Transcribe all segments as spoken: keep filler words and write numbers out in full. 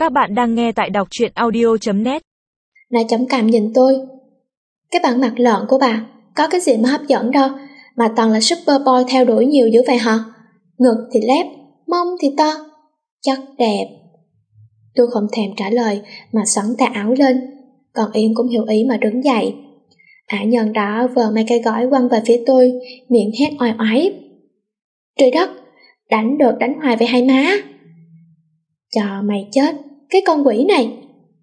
Các bạn đang nghe tại đọc truyện audio chấm net. Nó chống cằm nhìn tôi. Cái bản mặt lợn của bà có cái gì mà hấp dẫn đâu, mà toàn là super boy theo đuổi nhiều dữ vậy hả? Ngực thì lép, mông thì to, chắc đẹp. Tôi không thèm trả lời mà xoắn tà áo lên, còn Yến cũng hiểu ý mà đứng dậy. Ả nhân đó vờ mấy cái gói quăng về phía tôi, miệng hét oai oái. Trời đất, đánh được đánh hoài vậy hai má. Cho mày chết, cái con quỷ này.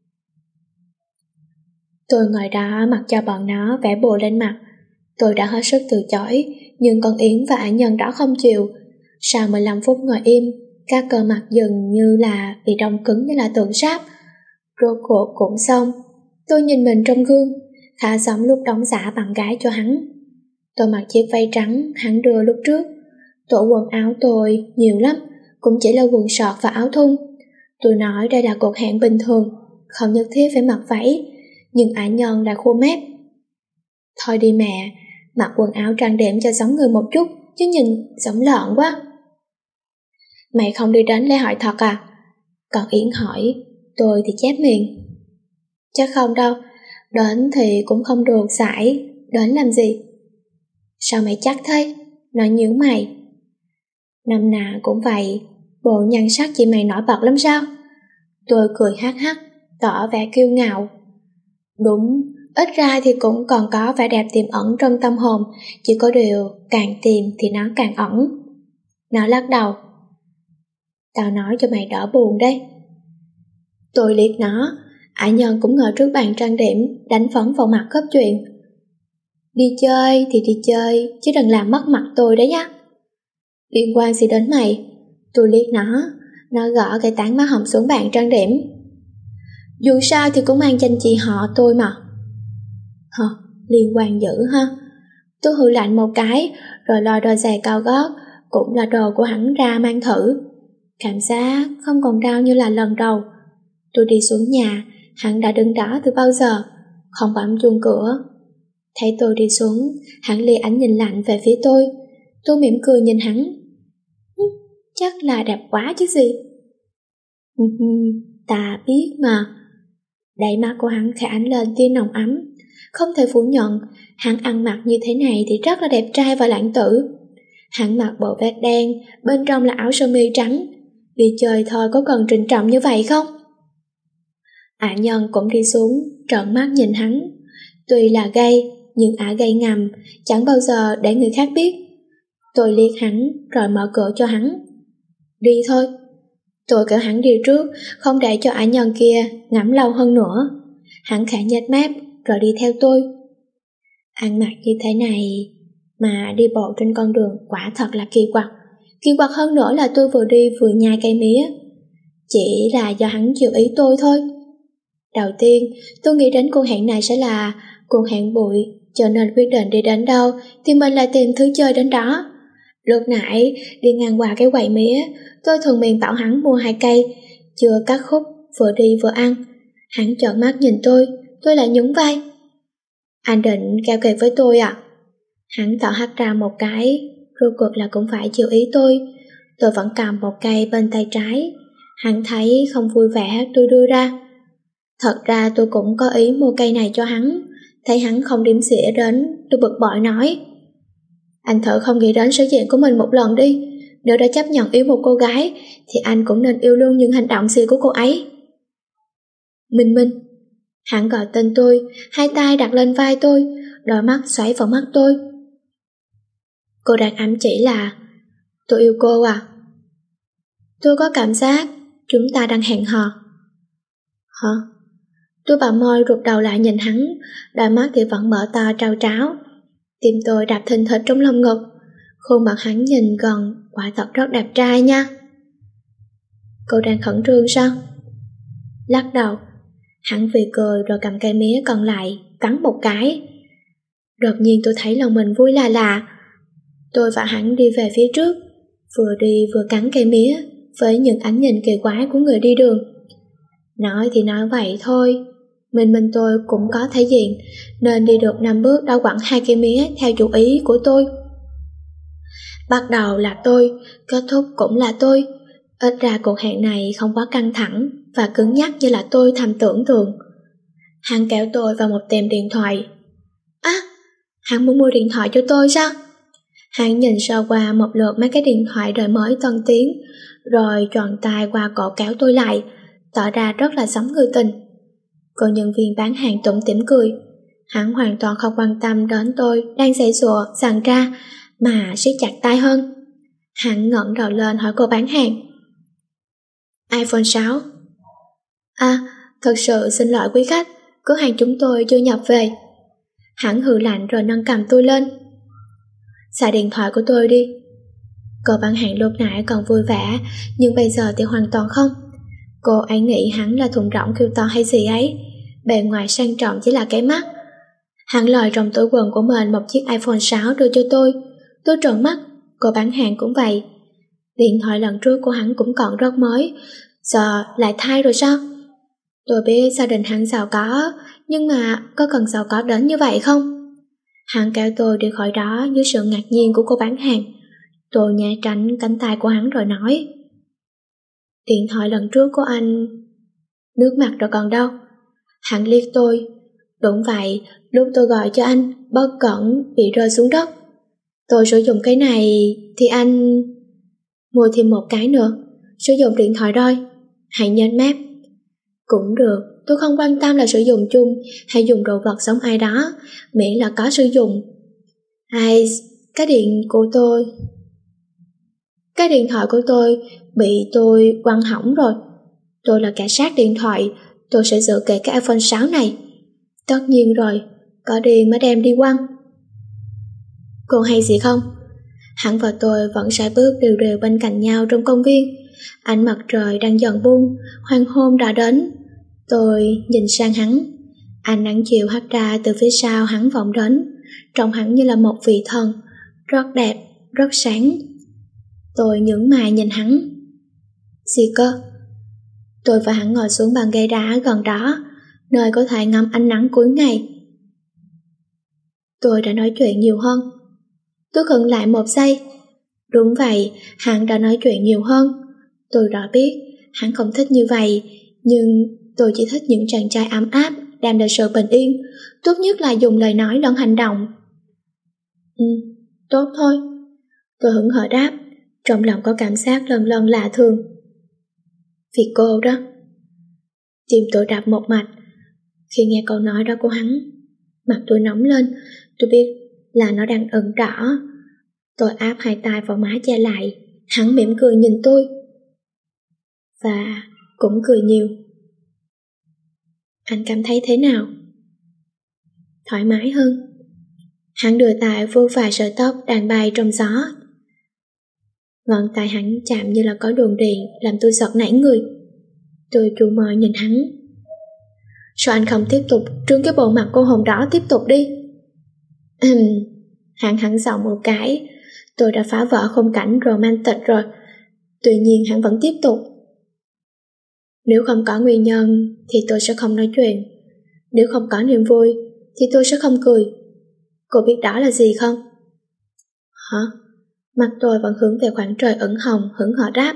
Tôi ngồi đó mặc cho bọn nó vẽ bùa lên mặt. Tôi đã hết sức từ chối, nhưng con Yến và Ả nhân đó không chịu. Sau mười lăm phút ngồi im, các cơ mặt dường như là bị đông cứng như là tượng sáp. Rốt cuộc cũng xong. Tôi nhìn mình trong gương, khá giống lúc đóng giả bạn gái cho hắn. Tôi mặc chiếc váy trắng hắn đưa lúc trước. Tổ quần áo tôi nhiều lắm, cũng chỉ là quần sọt và áo thun. Tôi nói đây là cuộc hẹn bình thường, không nhất thiết phải mặc váy, nhưng Ả nhân lại khô mép. Thôi đi mẹ, mặc quần áo trang điểm cho giống người một chút, chứ nhìn giống lợn quá. Mày không đi đến lễ hội thật à? Còn Yến hỏi, tôi thì chép miệng. Chắc không đâu, đến thì cũng không được giải, đến làm gì? Sao mày chắc thế? Nó nhíu mày. Năm nào cũng vậy, bộ nhan sắc chị mày nổi bật lắm sao? Tôi cười hắc hắc, tỏ vẻ kiêu ngạo. Đúng, ít ra thì cũng còn có vẻ đẹp tiềm ẩn trong tâm hồn, chỉ có điều càng tìm thì nó càng ẩn. Nó lắc đầu. Tao nói cho mày đỡ buồn đấy. Tôi liếc nó. Ả nhân cũng ngồi trước bàn trang điểm, đánh phấn vào mặt góp chuyện. Đi chơi thì đi chơi, chứ đừng làm mất mặt tôi đấy nhá. Liên quan gì đến mày? Tôi liếc nó. Nó gõ cái tán má hồng xuống bàn trang điểm. Dù sao thì cũng mang danh chị họ tôi mà. Hờ, liên quan dữ ha. Tôi hừ lạnh một cái, rồi lôi đôi giày cao gót, cũng là đồ của hắn ra mang thử. Cảm giác không còn đau như là lần đầu. Tôi đi xuống nhà, hắn đã đứng đó từ bao giờ, không bấm chuông cửa. Thấy tôi đi xuống, hắn lia ánh nhìn lạnh về phía tôi. Tôi mỉm cười nhìn hắn. Chắc là đẹp quá chứ gì. Ta biết mà. Đáy mắt của hắn khẽ ánh lên tia nồng ấm. Không thể phủ nhận, hắn ăn mặc như thế này thì rất là đẹp trai và lãng tử. Hắn mặc bộ vest đen, bên trong là áo sơ mi trắng. Đi chơi thôi có cần trịnh trọng như vậy không? Ả nhân cũng đi xuống, trợn mắt nhìn hắn. Tuy là gay, nhưng Ả gay ngầm, chẳng bao giờ để người khác biết. Tôi liếc hắn, rồi mở cửa cho hắn. Đi thôi. Tôi kêu hắn đi trước, không để cho Ả nhân kia ngẫm lâu hơn nữa. Hắn khẽ nhếch mép, rồi đi theo tôi. Ăn mặc như thế này mà đi bộ trên con đường quả thật là kỳ quặc. Kỳ quặc hơn nữa là tôi vừa đi vừa nhai cây mía. Chỉ là do hắn chịu ý tôi thôi. Đầu tiên, tôi nghĩ đến cuộc hẹn này sẽ là cuộc hẹn bụi, cho nên quyết định đi đến đâu thì mình lại tìm thứ chơi đến đó. Lúc nãy đi ngang qua cái quầy mía, tôi thường miệng bảo hắn mua hai cây, chưa cắt khúc, vừa đi vừa ăn. Hắn trợn mắt nhìn tôi, tôi lại nhún vai. Anh định keo kiệt với tôi à? Hắn thở hắt ra một cái, rốt cuộc là cũng phải chịu ý tôi. Tôi vẫn cầm một cây bên tay trái. Hắn thấy không vui vẻ tôi đưa ra. Thật ra tôi cũng có ý mua cây này cho hắn. Thấy hắn không đếm xỉa đến, tôi bực bội nói. Anh thử không nghĩ đến số diện của mình một lần đi. Nếu đã chấp nhận yêu một cô gái thì anh cũng nên yêu luôn những hành động gì của cô ấy. Minh Minh. Hắn gọi tên tôi, hai tay đặt lên vai tôi, đôi mắt xoáy vào mắt tôi. Cô đang ám chỉ là tôi yêu cô à? Tôi có cảm giác chúng ta đang hẹn hò. Hả? Tôi bặm môi rụt đầu lại nhìn hắn, đôi mắt thì vẫn mở to trao tráo. Tim tôi đập thình thịch trong lồng ngực. Khuôn mặt hắn nhìn gần quả thật rất đẹp trai nha. Cô đang khẩn trương sao? Lắc đầu. Hắn vì cười rồi cầm cây mía còn lại cắn một cái. Đột nhiên tôi thấy lòng mình vui là lạ. Tôi và hắn đi về phía trước, vừa đi vừa cắn cây mía với những ánh nhìn kỳ quái của người đi đường. Nói thì nói vậy thôi, mình mình tôi cũng có thể diện, nên đi được năm bước đã quẳng hai cây mía theo chủ ý của tôi. Bắt đầu là tôi, kết thúc cũng là tôi. Ít ra cuộc hẹn này không quá căng thẳng, và cứng nhắc như là tôi thầm tưởng tượng. Hắn kéo tôi vào một tiệm điện thoại. Á, à, hắn muốn mua điện thoại cho tôi sao? Hắn nhìn sơ qua một lượt mấy cái điện thoại đời mới tân tiến, rồi tròn tay qua cổ kéo tôi lại, tỏ ra rất là giống người tình. Cô nhân viên bán hàng tủm tỉm cười. Hắn hoàn toàn không quan tâm đến tôi đang giãy giụa dằn ra, mà siết chặt tay hơn. Hắn ngẩng đầu lên hỏi cô bán hàng. iPhone sáu. À, thật sự xin lỗi quý khách, cửa hàng chúng tôi chưa nhập về. Hắn hừ lạnh rồi nâng cầm tôi lên. Xài điện thoại của tôi đi. Cô bán hàng lúc nãy còn vui vẻ, nhưng bây giờ thì hoàn toàn không. Cô ấy nghĩ hắn là thùng rỗng kêu to hay gì ấy, bề ngoài sang trọng chỉ là cái mắt. Hắn lòi trong túi quần của mình một chiếc iPhone sáu đưa cho tôi. Tôi trợn mắt, cô bán hàng cũng vậy. Điện thoại lần trước của hắn cũng còn rất mới, giờ lại thay rồi sao? Tôi biết gia đình hắn giàu có, nhưng mà có cần giàu có đến như vậy không? Hắn kéo tôi đi khỏi đó dưới sự ngạc nhiên của cô bán hàng. Tôi nhẹ tránh cánh tay của hắn rồi nói. Điện thoại lần trước của anh... Nước mặt rồi còn đâu? Hắn liếc tôi. Đúng vậy, lúc tôi gọi cho anh, bất cẩn bị rơi xuống đất. Tôi sử dụng cái này thì anh... Mua thêm một cái nữa, sử dụng điện thoại rồi. Hãy nhếch mép. Cũng được, tôi không quan tâm là sử dụng chung hay dùng đồ vật giống ai đó, miễn là có sử dụng. Hay, cái điện của tôi... Cái điện thoại của tôi bị tôi quăng hỏng rồi. Tôi là kẻ sát điện thoại, tôi sẽ giữ kể cái iPhone sáu này. Tất nhiên rồi, có đi mới đem đi quăng. Cô hay gì không? Hắn và tôi vẫn sải bước đều đều bên cạnh nhau trong công viên. Ánh mặt trời đang dần buông, hoàng hôn đã đến. Tôi nhìn sang hắn. Ánh nắng chiều hắt ra từ phía sau hắn vọng đến, trông hắn như là một vị thần, rất đẹp, rất sáng. Tôi nhướng mày nhìn hắn. Gì cơ? Tôi và hắn ngồi xuống bàn ghế đá gần đó, nơi có thể ngắm ánh nắng cuối ngày. Tôi đã nói chuyện nhiều hơn. Tôi khựng lại một giây. Đúng vậy, hắn đã nói chuyện nhiều hơn. Tôi đã biết hắn không thích như vậy, nhưng tôi chỉ thích những chàng trai ấm áp, đem lại sự bình yên, tốt nhất là dùng lời nói lẫn hành động. Ừ, tốt thôi. Tôi hững hờ đáp, trong lòng có cảm giác lần lần lạ thường. Vì cô đó. Tim tôi đập một mạch. Khi nghe câu nói đó của hắn, mặt tôi nóng lên. Tôi biết là nó đang ửng đỏ. Tôi áp hai tay vào má che lại. Hắn mỉm cười nhìn tôi, và cũng cười nhiều. Anh cảm thấy thế nào? Thoải mái hơn. Hắn đưa tay vô vài sợi tóc đang bay trong gió. Ngón tay hắn chạm như là có luồng điện, làm tôi giật nảy người. Tôi trù mờ nhìn hắn. Sao anh không tiếp tục trương cái bộ mặt cô hồng đỏ tiếp tục đi? Hắn hắn giọng một cái. Tôi đã phá vỡ khung cảnh romantic rồi. Tuy nhiên hắn vẫn tiếp tục. Nếu không có nguyên nhân thì tôi sẽ không nói chuyện. Nếu không có niềm vui thì tôi sẽ không cười. Cô biết đó là gì không? Hả? Mặt tôi vẫn hướng về khoảng trời ửng hồng, hững hờ đáp.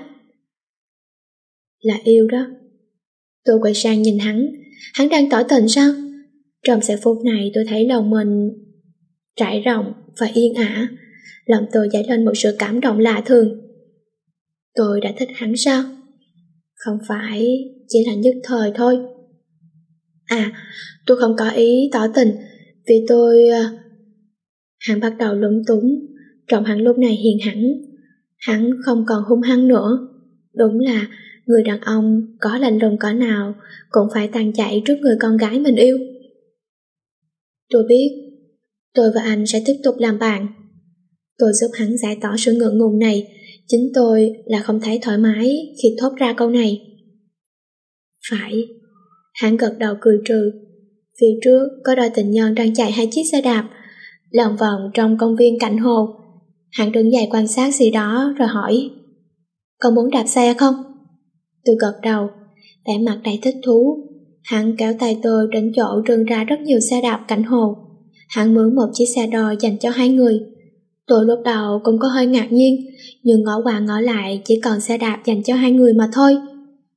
Là yêu đó. Tôi quay sang nhìn hắn. Hắn đang tỏ tình sao? Trong giây phút này tôi thấy lòng mình trải rộng và yên ả. Lòng tôi dấy lên một sự cảm động lạ thường. Tôi đã thích hắn sao? Không phải chỉ là nhất thời thôi. À, tôi không có ý tỏ tình, vì tôi... Hắn bắt đầu lúng túng. Trông hắn lúc này hiền hẳn. Hắn không còn hung hăng nữa. Đúng là người đàn ông có lạnh lùng cỡ nào cũng phải tàn chạy trước người con gái mình yêu. Tôi biết tôi và anh sẽ tiếp tục làm bạn. Tôi giúp hắn giải tỏa sự ngượng ngùng này. Chính tôi là không thấy thoải mái khi thốt ra câu này. Phải. Hắn gật đầu cười trừ. Phía trước có đôi tình nhân đang chạy hai chiếc xe đạp lòng vòng trong công viên cạnh hồ. Hắn đứng dậy quan sát gì đó rồi hỏi, con muốn đạp xe không? Tôi gật đầu, vẻ mặt đầy thích thú. Hắn kéo tay tôi đến chỗ trưng ra rất nhiều xe đạp cạnh hồ. Hắn mướn một chiếc xe đò dành cho hai người. Tôi lúc đầu cũng có hơi ngạc nhiên, nhưng ngó qua ngó lại chỉ còn xe đạp dành cho hai người mà thôi.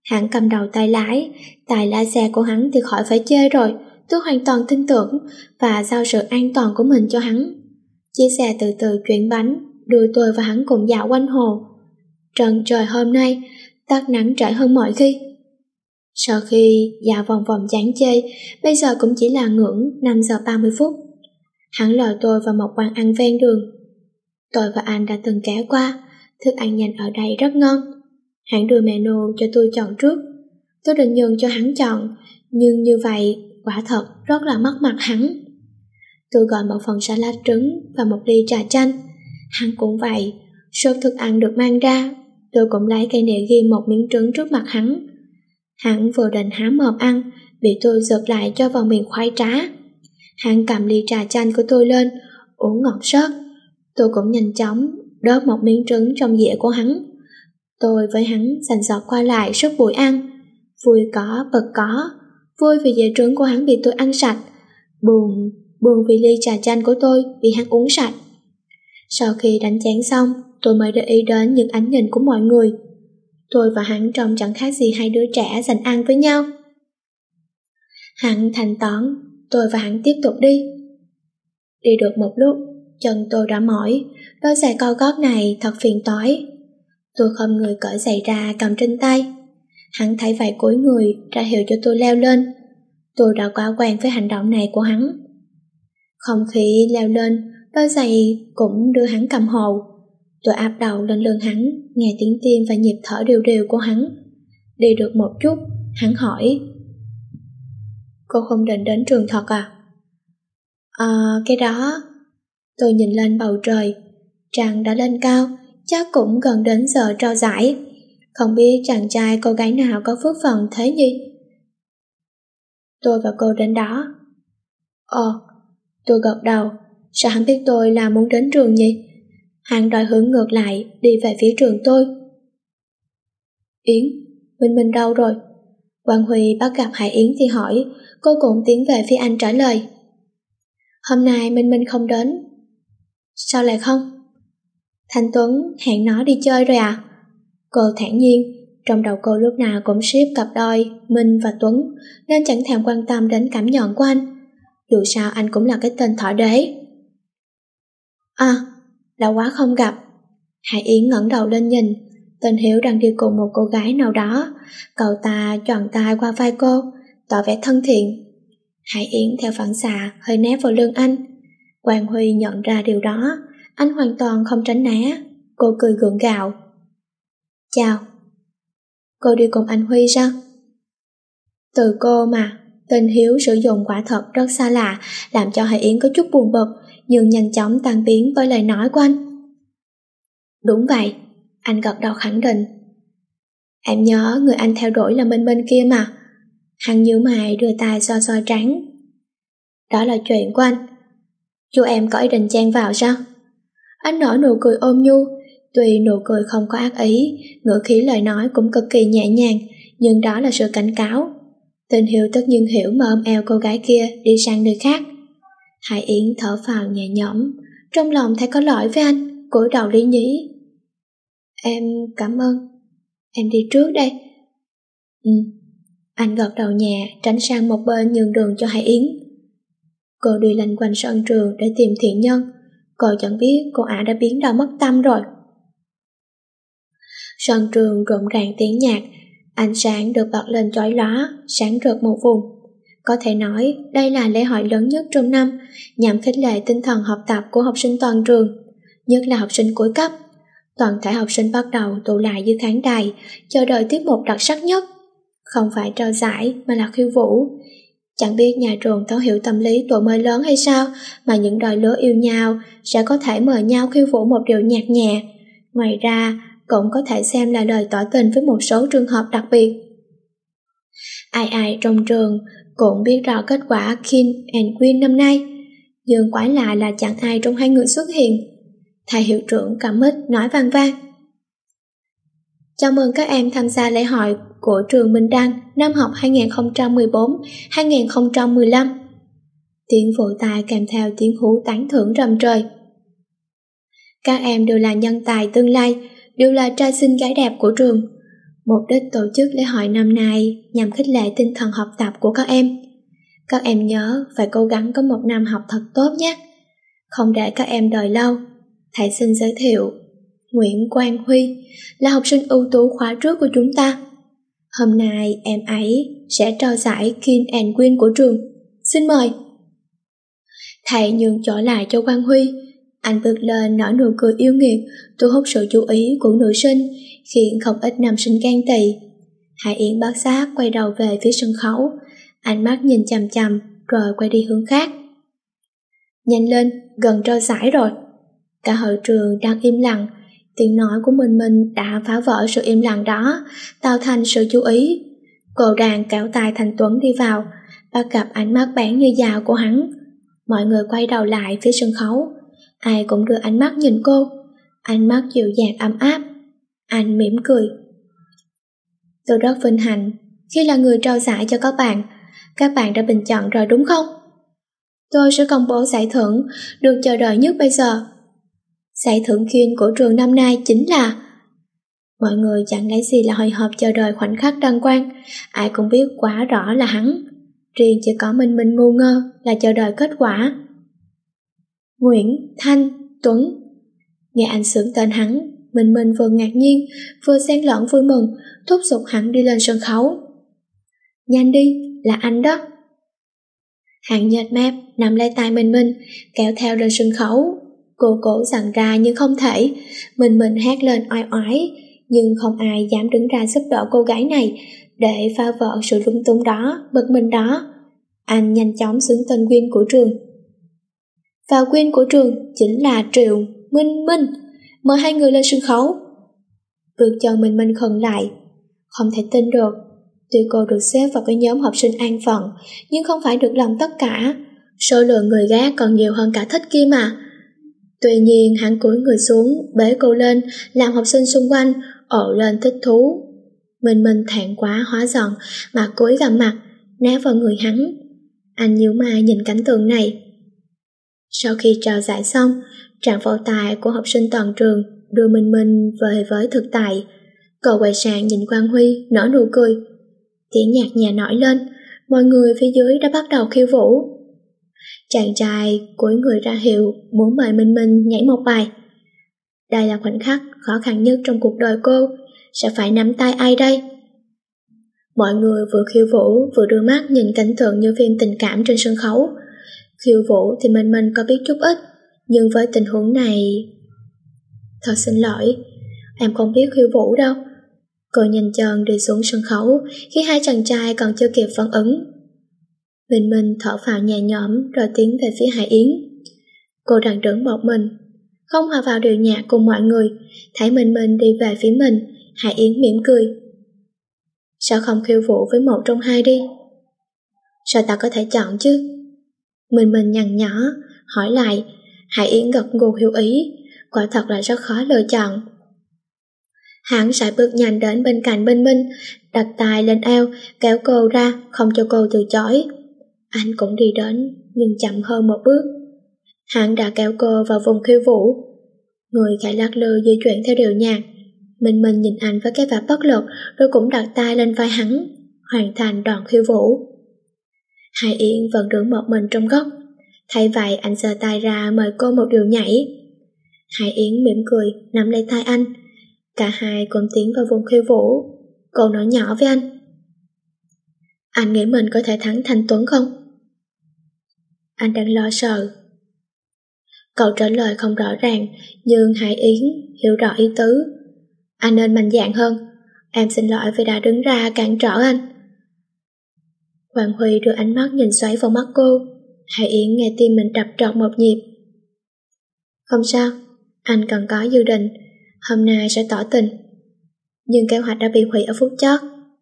Hắn cầm đầu tay lái, tài lái xe của hắn thì khỏi phải chê rồi, tôi hoàn toàn tin tưởng và giao sự an toàn của mình cho hắn. Chiếc xe từ từ chuyển bánh, đưa tôi và hắn cùng dạo quanh hồ. Trần trời hôm nay tắt nắng trễ hơn mọi khi. Sau khi dạo vòng vòng chán chê, bây giờ cũng chỉ là ngưỡng năm giờ ba mươi phút. Hắn lôi tôi vào một quán ăn ven đường. Tôi và anh đã từng ghé qua, thức ăn nhanh ở đây rất ngon. Hắn đưa menu cho tôi chọn trước. Tôi định nhường cho hắn chọn, nhưng như vậy quả thật rất là mất mặt hắn. Tôi gọi một phần salad trứng và một ly trà chanh. Hắn cũng vậy, sốt thức ăn được mang ra, tôi cũng lấy cây nĩa ghim một miếng trứng trước mặt hắn. Hắn vừa định há mồm ăn, bị tôi giật lại cho vào miệng khoái trá. Hắn cầm ly trà chanh của tôi lên, uống ngọt sớt. Tôi cũng nhanh chóng đớp một miếng trứng trong dĩa của hắn. Tôi với hắn sành sọt qua lại suốt buổi ăn, vui có bật có, vui vì dĩa trứng của hắn bị tôi ăn sạch, buồn buồn vì ly trà chanh của tôi bị hắn uống sạch. Sau khi đánh chén xong, tôi mới để ý đến những ánh nhìn của mọi người. Tôi và hắn trông chẳng khác gì hai đứa trẻ giành ăn với nhau. Hắn thanh toán, tôi và hắn tiếp tục đi. Đi được một lúc, chân tôi đã mỏi, đôi giày cao gót này thật phiền toái. Tôi không người cởi giày ra cầm trên tay. Hắn thấy vậy cúi người ra hiệu cho tôi leo lên. Tôi đã quá quen với hành động này của hắn. Không khí leo lên, đôi giày cũng đưa hắn cầm hồ. Tôi áp đầu lên lưng hắn, nghe tiếng tim và nhịp thở đều đều của hắn. Đi được một chút, hắn hỏi: Cô không định đến trường thật à? À, cái đó... Tôi nhìn lên bầu trời. Trăng đã lên cao, chắc cũng gần đến giờ trao giải. Không biết chàng trai cô gái nào có phước phần thế nhỉ? Tôi và cô đến đó. Ồ, tôi gật đầu. Sao hắn biết tôi là muốn đến trường nhỉ? Hắn đòi hướng ngược lại, đi về phía trường tôi. Yến, Minh Minh đâu rồi? Quang Huy bắt gặp Hải Yến thì hỏi, cô cũng tiến về phía anh trả lời. Hôm nay Minh Minh không đến. Sao lại không? Thanh Tuấn hẹn nó đi chơi rồi à? Cô thản nhiên, trong đầu cô lúc nào cũng ship cặp đôi Minh và Tuấn, nên chẳng thèm quan tâm đến cảm nhận của anh. Dù sao anh cũng là cái tên thỏ đế. À, đã quá không gặp. Hải Yến ngẩng đầu lên nhìn, Tên Hiếu đang đi cùng một cô gái nào đó. Cậu ta choàng tay qua vai cô, tỏ vẻ thân thiện. Hải Yến theo phản xạ hơi né vào lưng anh. Quang Huy nhận ra điều đó, anh hoàn toàn không tránh né. Cô cười gượng gạo. Chào. Cô đi cùng anh Huy sao? Từ cô mà, tên Hiếu sử dụng quả thật rất xa lạ, làm cho Hải Yến có chút buồn bực, nhưng nhanh chóng tan biến với lời nói của anh. Đúng vậy, anh gật đầu khẳng định. Em nhớ người anh theo đuổi là Minh Minh kia mà. Hắn nhíu mày đưa tay xoa xoa trán. Đó là chuyện của anh. Chú em có ý định chen vào sao? Anh nở nụ cười ôm nhu, tuy nụ cười không có ác ý, ngữ khí lời nói cũng cực kỳ nhẹ nhàng, nhưng đó là sự cảnh cáo. Tên Hiếu tất nhiên hiểu mà ôm eo cô gái kia đi sang nơi khác. Hải Yến thở phào nhẹ nhõm, trong lòng thấy có lỗi với anh, cúi đầu lý nhí. Em cảm ơn, em đi trước đây. Ừ. Anh gật đầu nhẹ, tránh sang một bên nhường đường cho Hải Yến. Cô đi lanh quanh sân trường để tìm thiện nhân. Cô chẳng biết cô ả đã biến đâu mất tâm rồi. Sân trường rộn ràng tiếng nhạc, ánh sáng được bật lên chói lóa, sáng rực một vùng. Có thể nói đây là lễ hội lớn nhất trong năm, nhằm khích lệ tinh thần học tập của học sinh toàn trường, nhất là học sinh cuối cấp. Toàn thể học sinh bắt đầu tụ lại dưới khán đài, chờ đợi tiết mục đặc sắc nhất. Không phải trao giải mà là khiêu vũ. Chẳng biết nhà trường thấu hiểu tâm lý tuổi mới lớn hay sao mà những đôi lứa yêu nhau sẽ có thể mời nhau khiêu vũ một điệu nhạc nhẹ. Ngoài ra, cũng có thể xem là lời tỏ tình với một số trường hợp đặc biệt. Ai ai trong trường cũng biết rõ kết quả King and Queen năm nay, nhưng quái lạ là chẳng ai trong hai người xuất hiện. Thầy hiệu trưởng cầm mic nói vang vang. Chào mừng các em tham gia lễ hội của trường Minh Đăng năm học hai không một bốn hai không một lăm. Tiếng vỗ tay kèm theo tiếng hú tán thưởng rầm trời. Các em đều là nhân tài tương lai, đều là trai xinh gái đẹp của trường. Mục đích tổ chức lễ hội năm nay nhằm khích lệ tinh thần học tập của các em. Các em nhớ phải cố gắng có một năm học thật tốt nhé, không để các em đợi lâu. Thầy xin giới thiệu, Nguyễn Quang Huy là học sinh ưu tú khóa trước của chúng ta. Hôm nay em ấy sẽ trao giải King and Queen của trường. Xin mời. Thầy nhường chỗ lại cho Quang Huy. Anh bước lên nở nụ cười yêu nghiệt, thu hút sự chú ý của nữ sinh, khiến không ít nam sinh ghen tị. Hải Yến bác giác quay đầu về phía sân khấu, ánh mắt nhìn chằm chằm rồi quay đi hướng khác. Nhanh lên, gần trao giải rồi. Cả hội trường đang im lặng, tiếng nói của mình mình đã phá vỡ sự im lặng đó, tạo thành sự chú ý. Cô đàn kéo tay Thành Tuấn đi vào, bắt gặp ánh mắt bén như dao của hắn. Mọi người quay đầu lại phía sân khấu, ai cũng đưa ánh mắt nhìn cô, ánh mắt dịu dàng ấm áp. Anh mỉm cười. Tôi rất vinh hạnh khi là người trao giải cho các bạn. Các bạn đã bình chọn rồi đúng không? Tôi sẽ công bố giải thưởng được chờ đợi nhất bây giờ. Giải thưởng King của trường năm nay chính là... Mọi người chẳng lấy gì là hồi hộp chờ đợi khoảnh khắc đăng quang. Ai cũng biết quá rõ là hắn. Riêng chỉ có mình mình ngu ngơ là chờ đợi kết quả. Nguyễn Thanh Tuấn. Nghe anh xướng tên hắn, mình mình vừa ngạc nhiên vừa xen lẫn vui mừng, thúc giục hắn đi lên sân khấu. Nhanh đi, là anh đó. Hắn nhếch mép nắm lấy tay mình mình, kéo theo lên sân khấu. Cô cố dặn ra nhưng không thể. Mình mình hét lên oai oái, nhưng không ai dám đứng ra giúp đỡ cô gái này để phá vỡ sự lung tung đó, bực mình đó. Anh nhanh chóng xướng tên Quyên của trường. Và Quyên của trường chính là Triệu Minh Minh. Mời hai người lên sân khấu. Bước chân mình mình khẩn lại, không thể tin được. Tuy cô được xếp vào cái nhóm học sinh an phận, nhưng không phải được lòng tất cả. Số lượng người gác còn nhiều hơn cả thích kia mà. Tuy nhiên hắn cúi người xuống, bế cô lên, làm học sinh xung quanh ồ lên thích thú. Mình mình thẹn quá hóa giận mà cúi gằm mặt, né vào người hắn. Anh nhíu mày nhìn cảnh tượng này. Sau khi trao giải xong, tràng vỗ tay của học sinh toàn trường đưa mình mình về với thực tại. Cậu quay sang nhìn Quang Huy, nở nụ cười. Tiếng nhạc nhà nổi lên, mọi người phía dưới đã bắt đầu khiêu vũ. Chàng trai cúi người ra hiệu muốn mời Minh Minh nhảy một bài. Đây là khoảnh khắc khó khăn nhất trong cuộc đời cô, sẽ phải nắm tay ai đây? Mọi người vừa khiêu vũ vừa đưa mắt nhìn cảnh tượng như phim tình cảm trên sân khấu. Khiêu vũ thì Minh Minh có biết chút ít, nhưng với tình huống này... Thật xin lỗi, em không biết khiêu vũ đâu. Cô nhanh chân đi xuống sân khấu khi hai chàng trai còn chưa kịp phản ứng. Minh Minh thở phào nhẹ nhõm rồi tiến về phía Hải Yến. Cô đang đứng một mình, không hòa vào điệu nhạc cùng mọi người. Thấy Minh Minh đi về phía mình, Hải Yến mỉm cười. Sao không khiêu vũ với một trong hai đi? Sao ta có thể chọn chứ? Minh Minh nhăn nhó hỏi lại. Hải Yến gật gù hiểu ý. Quả thật là rất khó lựa chọn. Hắn sải bước nhanh đến bên cạnh Minh Minh, đặt tay lên eo, kéo cô ra, không cho cô từ chối. Anh cũng đi đến, nhưng chậm hơn một bước. Hắn đã kéo cô vào vùng khiêu vũ. Người khẽ lắc lư di chuyển theo điệu nhạc. Minh Minh nhìn anh với cái vẻ bất lực, rồi cũng đặt tay lên vai hắn, hoàn thành đoạn khiêu vũ. Hải Yến vẫn đứng một mình trong góc. Thay vậy anh giơ tay ra mời cô một điệu nhảy. Hải Yến mỉm cười nắm lấy tay anh. Cả hai cùng tiến vào vùng khiêu vũ. Cô nói nhỏ với anh. Anh nghĩ mình có thể thắng Thanh Tuấn không? Anh đang lo sợ. Cậu trả lời không rõ ràng, nhưng Hải Yến hiểu rõ ý tứ. Anh nên mạnh dạn hơn. Em xin lỗi vì đã đứng ra cản trở anh. Hoàng Huy đưa ánh mắt nhìn xoáy vào mắt cô. Hải Yến nghe tim mình đập trọt một nhịp. Không sao, anh cần có dự định. Hôm nay sẽ tỏ tình. Nhưng kế hoạch đã bị hủy ở phút chót.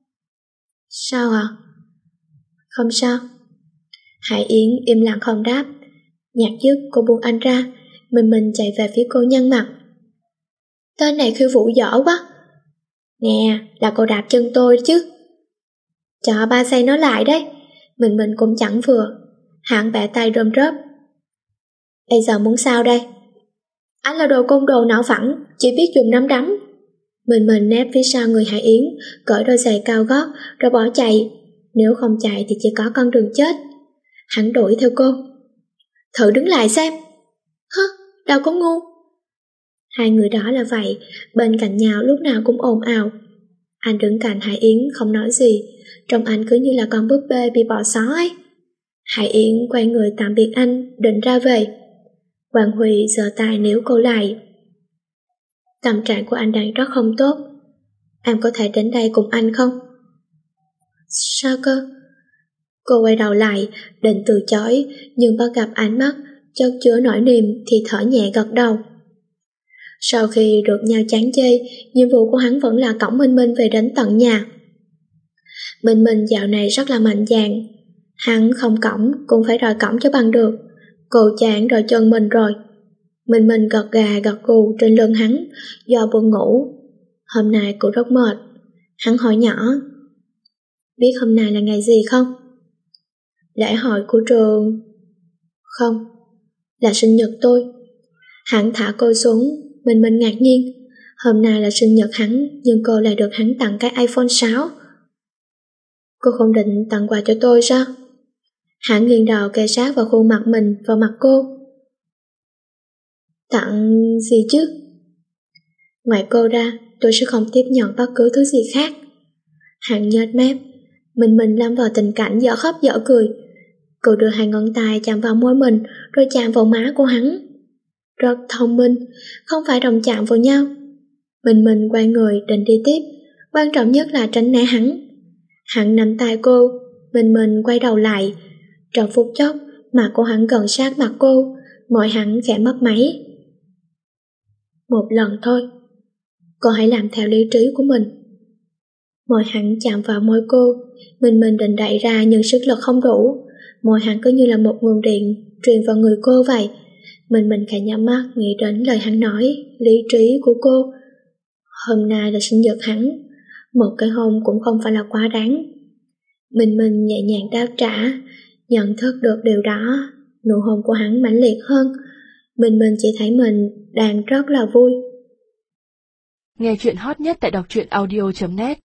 Sao à? Không sao. Hải Yến im lặng không đáp. Nhạc dứt cô buông anh ra. Mình mình chạy về phía cô nhăn mặt. Tên này khiêu vũ giỏi quá. Nè, là cô đạp chân tôi chứ. Cho ba giây nó lại đấy. Mình mình cũng chẳng vừa. Hắn bẻ tay rôm rớp. Bây giờ muốn sao đây? Anh là đồ côn đồ não phẳng, chỉ biết dùng nắm đấm. Mình mình nép phía sau người Hải Yến, cởi đôi giày cao gót rồi bỏ chạy. Nếu không chạy thì chỉ có con đường chết. Hắn đuổi theo cô. Thử đứng lại xem. Hứ, đâu có ngu. Hai người đó là vậy, bên cạnh nhau lúc nào cũng ồn ào. Anh đứng cạnh Hải Yến không nói gì, trông anh cứ như là con búp bê bị bỏ xó ấy. Hải Yến quay người tạm biệt anh, định ra về. Quang Huy giơ tay níu cô lại. Tâm trạng của anh đang rất không tốt. Em có thể đến đây cùng anh không? Sao cơ? Cô quay đầu lại, định từ chối, nhưng bắt gặp ánh mắt chất chứa nỗi niềm thì thở nhẹ gật đầu. Sau khi được nhau chán chê, nhiệm vụ của hắn vẫn là cõng Minh Minh về đến tận nhà. Minh Minh dạo này rất là mạnh dạn. Hắn không cõng cũng phải đòi cõng cho bằng được. Cô chán đòi chân mình rồi. Minh Minh gật gà gật gù trên lưng hắn do buồn ngủ. Hôm nay cô rất mệt. Hắn hỏi nhỏ, biết hôm nay là ngày gì không? Lễ hội của trường. Không, là sinh nhật tôi. Hắn thả cô xuống. Minh Minh ngạc nhiên. Hôm nay là sinh nhật hắn, nhưng cô lại được hắn tặng cái iPhone sáu. Cô không định tặng quà cho tôi sao? Hắn nghiêng đầu kề sát vào khuôn mặt mình, vào mặt cô. Tặng gì chứ? Ngoài cô ra, tôi sẽ không tiếp nhận bất cứ thứ gì khác. Hắn nhếch mép. Mình mình lâm vào tình cảnh dở khóc dở cười. Cô đưa hai ngón tay chạm vào môi mình, rồi chạm vào má của hắn. Rất thông minh, không phải đồng chạm vào nhau. Mình mình quay người định đi tiếp, quan trọng nhất là tránh né hắn. Hắn nắm tay cô, mình mình quay đầu lại. Trong phút chốc, mặt của hắn gần sát mặt cô, môi hắn khẽ mấp máy. Một lần thôi, cô hãy làm theo lý trí của mình. Môi hắn chạm vào môi cô, mình mình định đẩy ra nhưng sức lực không đủ. Môi hắn cứ như là một nguồn điện truyền vào người cô vậy. Mình mình khẽ nhắm mắt nghĩ đến lời hắn nói, lý trí của cô. Hôm nay là sinh nhật hắn, một cái hôn cũng không phải là quá đáng. Mình mình nhẹ nhàng đáp trả, nhận thức được điều đó. Nụ hôn của hắn mãnh liệt hơn. Mình mình chỉ thấy mình đang rất là vui. Nghe chuyện hot nhất tại đọc truyện audio chấm net.